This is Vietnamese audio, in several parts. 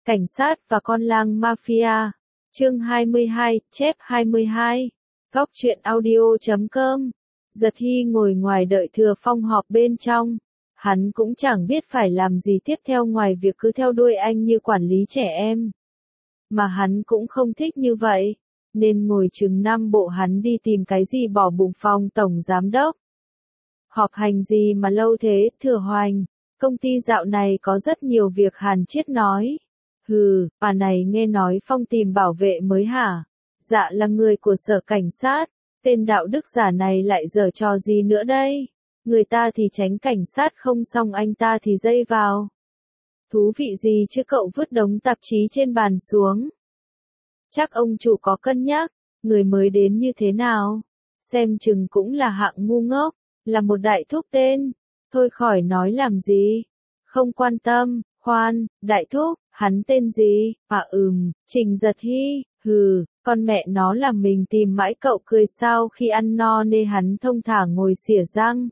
Cảnh sát và con lang mafia. Chương 22, chép 22. Góc truyện audio.com. Giật Hy ngồi ngoài đợi Thừa Phong họp bên trong. Hắn cũng chẳng biết phải làm gì tiếp theo ngoài việc cứ theo đuôi anh như quản lý trẻ em. Mà hắn cũng không thích như vậy, nên ngồi chừng 5 bộ hắn đi tìm cái gì bỏ bụng phòng tổng giám đốc. Họp hành gì mà lâu thế, Thừa Hoành? Công ty dạo này có rất nhiều việc, Hàn Chiết nói. Hừ, bà này nghe nói Phong tìm bảo vệ mới hả? Dạ là người của sở cảnh sát. Tên đạo đức giả này lại giở trò gì nữa đây? Người ta thì tránh cảnh sát không xong anh ta thì dây vào. Thú vị gì chứ, cậu vứt đống tạp chí trên bàn xuống. Chắc ông chủ có cân nhắc, người mới đến như thế nào? Xem chừng cũng là hạng ngu ngốc, là một đại thúc tên. Thôi khỏi nói làm gì. Không quan tâm, khoan, đại thúc, hắn tên gì? Trình Giật Hy. Hừ, con mẹ nó là mình tìm mãi cậu cười sao khi ăn no nên hắn thông thả ngồi xỉa răng.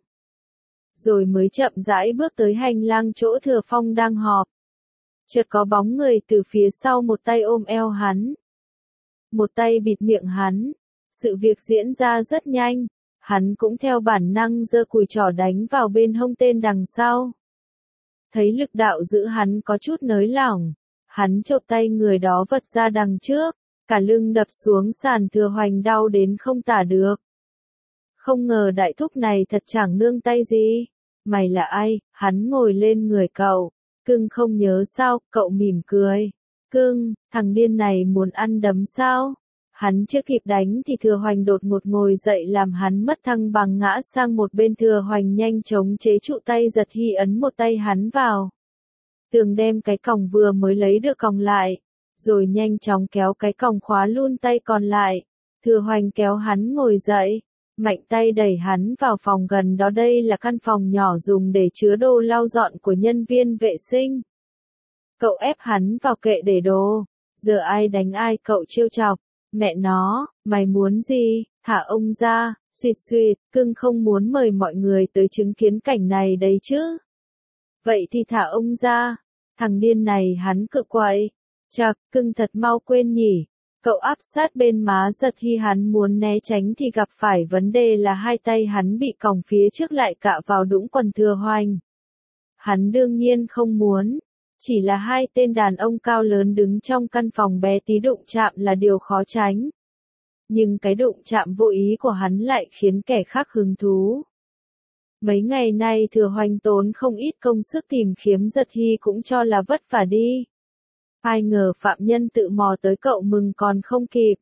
Rồi mới chậm rãi bước tới hành lang chỗ Thừa Phong đang họp. Chợt có bóng người từ phía sau, một tay ôm eo hắn, một tay bịt miệng hắn. Sự việc diễn ra rất nhanh, hắn cũng theo bản năng giơ cùi trỏ đánh vào bên hông tên đằng sau. Thấy lực đạo giữ hắn có chút nới lỏng, hắn chộp tay người đó vật ra đằng trước, cả lưng đập xuống sàn. Thừa Hoành đau đến không tả được. Không ngờ đại thúc này thật chẳng nương tay gì. Mày là ai? Hắn ngồi lên người cậu. Cưng không nhớ sao? Cậu mỉm cười. Cưng, thằng điên này muốn ăn đấm sao? Hắn chưa kịp đánh thì Thừa Hoành đột ngột ngồi dậy làm hắn mất thăng bằng ngã sang một bên. Thừa Hoành nhanh chóng chế trụ tay Giật Hy, ấn một tay hắn vào tường, đem cái còng vừa mới lấy được còng lại, rồi nhanh chóng kéo cái còng khóa luôn tay còn lại. Thừa Hoành kéo hắn ngồi dậy, mạnh tay đẩy hắn vào phòng gần đó. Đây là căn phòng nhỏ dùng để chứa đồ lau dọn của nhân viên vệ sinh. Cậu ép hắn vào kệ để đồ. Giờ ai đánh ai cậu trêu chọc. Mẹ nó, mày muốn gì? Thả ông ra. Xuyệt xuyệt, cưng không muốn mời mọi người tới chứng kiến cảnh này đấy chứ. Vậy thì thả ông ra. Thằng điên này hắn cự quậy. Chạc, cưng thật mau quên nhỉ. Cậu áp sát bên má Giật Hy, hắn muốn né tránh thì gặp phải vấn đề là hai tay hắn bị còng phía trước lại cạ vào đũng quần Thừa Hoành. Hắn đương nhiên không muốn. Chỉ là hai tên đàn ông cao lớn đứng trong căn phòng bé tí, đụng chạm là điều khó tránh. Nhưng cái đụng chạm vô ý của hắn lại khiến kẻ khác hứng thú. Mấy ngày nay Thừa Hoành tốn không ít công sức tìm kiếm Giật Hy, cũng cho là vất vả đi. Ai ngờ phạm nhân tự mò tới cậu mừng còn không kịp.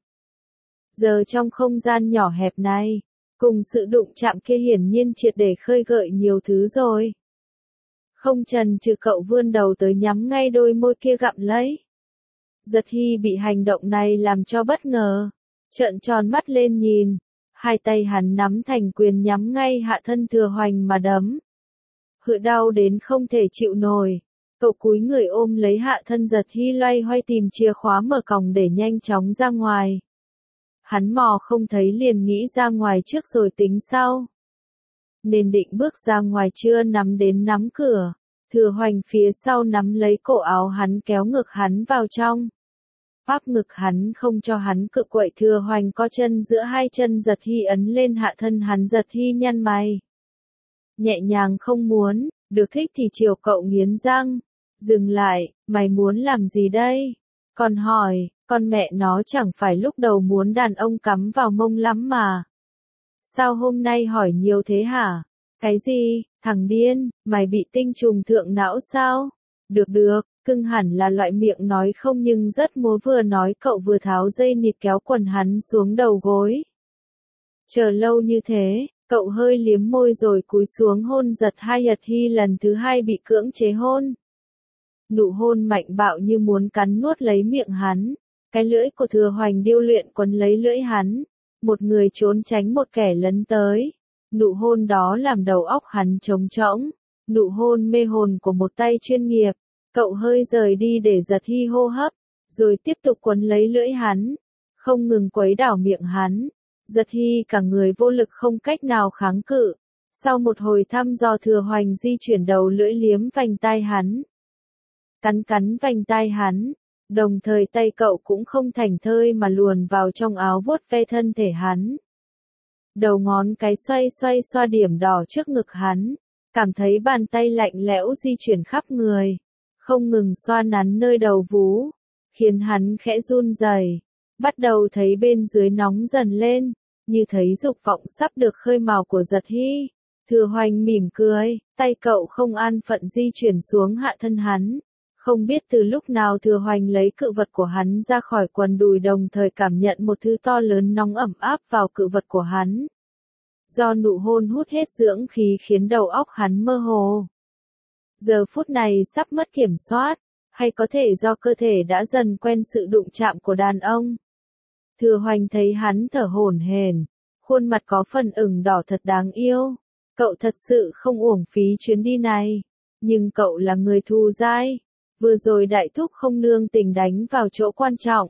Giờ trong không gian nhỏ hẹp này, cùng sự đụng chạm kia hiển nhiên triệt để khơi gợi nhiều thứ rồi. Không chần chừ cậu vươn đầu tới nhắm ngay đôi môi kia gặm lấy. Giật Hy bị hành động này làm cho bất ngờ, trợn tròn mắt lên nhìn. Hai tay hắn nắm thành quyền nhắm ngay hạ thân Thừa Hoành mà đấm. Hự đau đến không thể chịu nổi. Cậu cúi người ôm lấy hạ thân Giật Hy, loay hoay tìm chìa khóa mở còng để nhanh chóng ra ngoài. Hắn mò không thấy liền nghĩ ra ngoài trước rồi tính sau. Nên định bước ra ngoài chưa nắm đến nắm cửa. Thừa Hoành phía sau nắm lấy cổ áo hắn, kéo ngực hắn vào trong. Áp ngực hắn không cho hắn cự quậy. Thừa Hoành co chân giữa hai chân Giật Hy, ấn lên hạ thân hắn. Giật Hy nhăn mày. Nhẹ nhàng không muốn, được thích thì chiều cậu nghiến răng. Dừng lại, mày muốn làm gì đây? Còn hỏi, con mẹ nó chẳng phải lúc đầu muốn đàn ông cắm vào mông lắm mà. Sao hôm nay hỏi nhiều thế hả? Cái gì, thằng điên, mày bị tinh trùng thượng não sao? Được được, cưng hẳn là loại miệng nói không nhưng rất múa. Vừa nói cậu vừa tháo dây nịt kéo quần hắn xuống đầu gối. Chờ lâu như thế, cậu hơi liếm môi rồi cúi xuống hôn Giật Hy lần thứ hai, bị cưỡng chế hôn. Nụ hôn mạnh bạo như muốn cắn nuốt lấy miệng hắn. Cái lưỡi của Thừa Hoành điêu luyện quấn lấy lưỡi hắn. Một người trốn tránh một kẻ lấn tới. Nụ hôn đó làm đầu óc hắn trống trỗng. Nụ hôn mê hồn của một tay chuyên nghiệp. Cậu hơi rời đi để Giật Hy hô hấp, rồi tiếp tục quấn lấy lưỡi hắn, không ngừng quấy đảo miệng hắn. Giật Hy cả người vô lực không cách nào kháng cự. Sau một hồi thăm dò, Thừa Hoành di chuyển đầu lưỡi liếm vành tai hắn. Cắn vành tai hắn, Đồng thời tay cậu cũng không thảnh thơi mà luồn vào trong áo vuốt ve thân thể hắn. Đầu ngón cái xoay xoay xoa điểm đỏ trước ngực hắn, cảm thấy bàn tay lạnh lẽo di chuyển khắp người, không ngừng xoa nắn nơi đầu vú, khiến hắn khẽ run rẩy, bắt đầu thấy bên dưới nóng dần lên, như thấy dục vọng sắp được khơi mào của Giật Hy. Thừa Hoành mỉm cười, tay cậu không an phận di chuyển xuống hạ thân hắn. Không biết từ lúc nào Thừa Hoành lấy cự vật của hắn ra khỏi quần đùi, đồng thời cảm nhận một thứ to lớn nóng ẩm áp vào cự vật của hắn. Do nụ hôn hút hết dưỡng khí khiến đầu óc hắn mơ hồ. Giờ phút này sắp mất kiểm soát, hay có thể do cơ thể đã dần quen sự đụng chạm của đàn ông. Thừa Hoành thấy hắn thở hổn hển, khuôn mặt có phần ửng đỏ thật đáng yêu. Cậu thật sự không uổng phí chuyến đi này, nhưng cậu là người thù dai. Vừa rồi đại thúc không nương tình đánh vào chỗ quan trọng,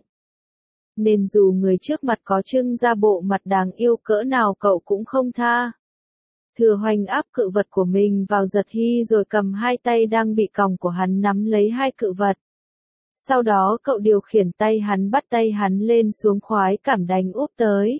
nên dù người trước mặt có trưng ra bộ mặt đáng yêu cỡ nào cậu cũng không tha. Thừa Hoành áp cự vật của mình vào Giật Hy rồi cầm hai tay đang bị còng của hắn nắm lấy hai cự vật. Sau đó cậu điều khiển tay hắn bắt tay hắn lên xuống khoái cảm đánh úp tới.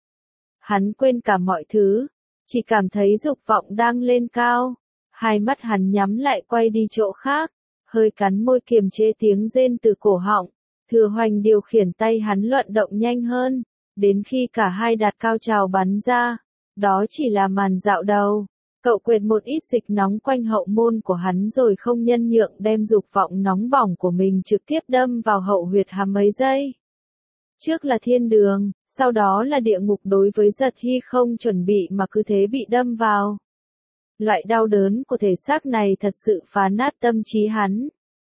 Hắn quên cả mọi thứ, chỉ cảm thấy dục vọng đang lên cao. Hai mắt hắn nhắm lại quay đi chỗ khác, hơi cắn môi kiềm chế tiếng rên từ cổ họng. Thừa Hoành điều khiển tay hắn luận động nhanh hơn, đến khi cả hai đạt cao trào bắn ra. Đó chỉ là màn dạo đầu. Cậu quệt một ít dịch nóng quanh hậu môn của hắn rồi không nhân nhượng đem dục vọng nóng bỏng của mình trực tiếp đâm vào hậu huyệt hàm mấy giây. Trước là thiên đường, sau đó là địa ngục đối với Giật Hy không chuẩn bị mà cứ thế bị đâm vào. Loại đau đớn của thể xác này thật sự phá nát tâm trí hắn.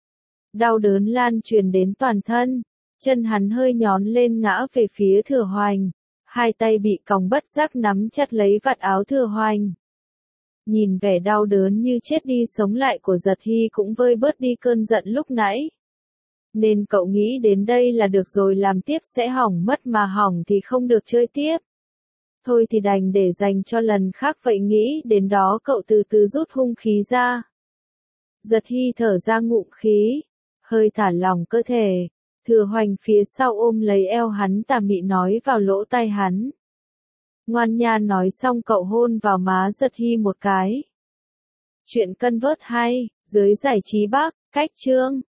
Đau đớn lan truyền đến toàn thân, chân hắn hơi nhón lên ngã về phía Thừa Hoành, hai tay bị còng bất giác nắm chặt lấy vạt áo Thừa Hoành. Nhìn vẻ đau đớn như chết đi sống lại của Giật Hy cũng vơi bớt đi cơn giận lúc nãy. Nên cậu nghĩ đến đây là được rồi, làm tiếp sẽ hỏng mất, mà hỏng thì không được chơi tiếp. Thôi thì đành để dành cho lần khác vậy, nghĩ đến đó cậu từ từ rút hung khí ra. Giật Hy thở ra ngụm khí, hơi thả lỏng cơ thể. Thừa Hoành phía sau ôm lấy eo hắn tà mị nói vào lỗ tai hắn. Ngoan nha, nói xong cậu hôn vào má Giật Hy một cái. Chuyện Convert hay, giới giải trí Bắc, cách chương.